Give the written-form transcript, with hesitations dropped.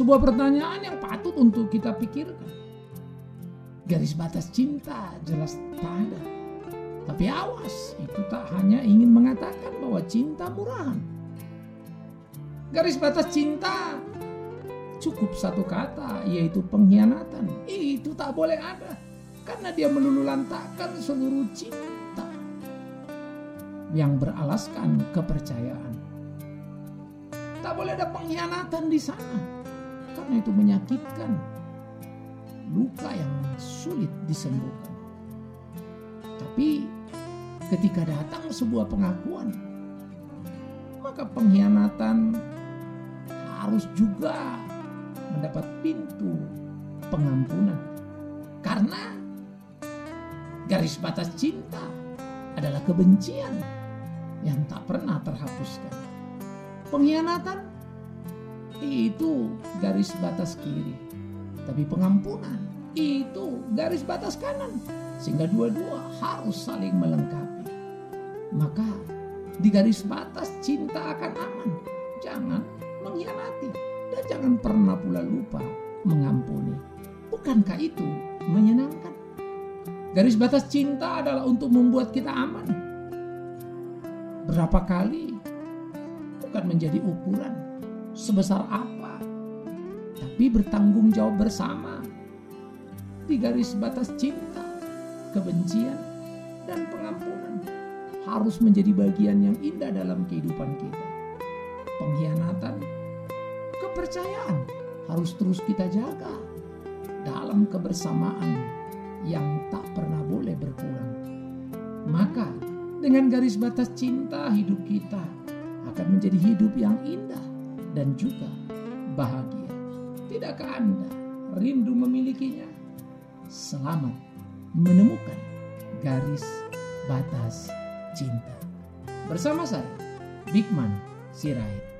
sebuah pertanyaan yang patut untuk kita pikirkan. Garis batas cinta jelas tak ada. Tapi awas, itu tak hanya ingin mengatakan bahwa cinta murahan. Garis batas cinta cukup satu kata, yaitu pengkhianatan. Itu tak boleh ada, karena dia meluluhlantakkan seluruh cinta yang beralaskan kepercayaan. Tak boleh ada pengkhianatan di sana, karena itu menyakitkan, luka yang sulit disembuhkan. Tapi ketika datang sebuah pengakuan, maka pengkhianatan harus juga mendapat pintu pengampunan. Karena garis batas cinta adalah kebencian yang tak pernah terhapuskan. Pengkhianatan itu garis batas kiri, tapi pengampunan itu garis batas kanan, sehingga dua-dua harus saling melengkapi. Maka di garis batas cinta akan aman, jangan mengkhianati dan jangan pernah pula lupa mengampuni. Bukankah itu menyenangkan? Garis batas cinta adalah untuk membuat kita aman. Berapa kali bukan menjadi ukuran sebesar apa, tapi bertanggung jawab bersama. Di garis batas cinta, kebencian dan pengampunan harus menjadi bagian yang indah dalam kehidupan kita. Pengkhianatan, kepercayaan harus terus kita jaga dalam kebersamaan yang tak pernah boleh berkurang. Maka dengan garis batas cinta, hidup kita akan menjadi hidup yang indah dan juga bahagia. Tidakkah Anda rindu memilikinya? Selamat menemukan garis batas cinta. Bersama saya, Bigman Sirait.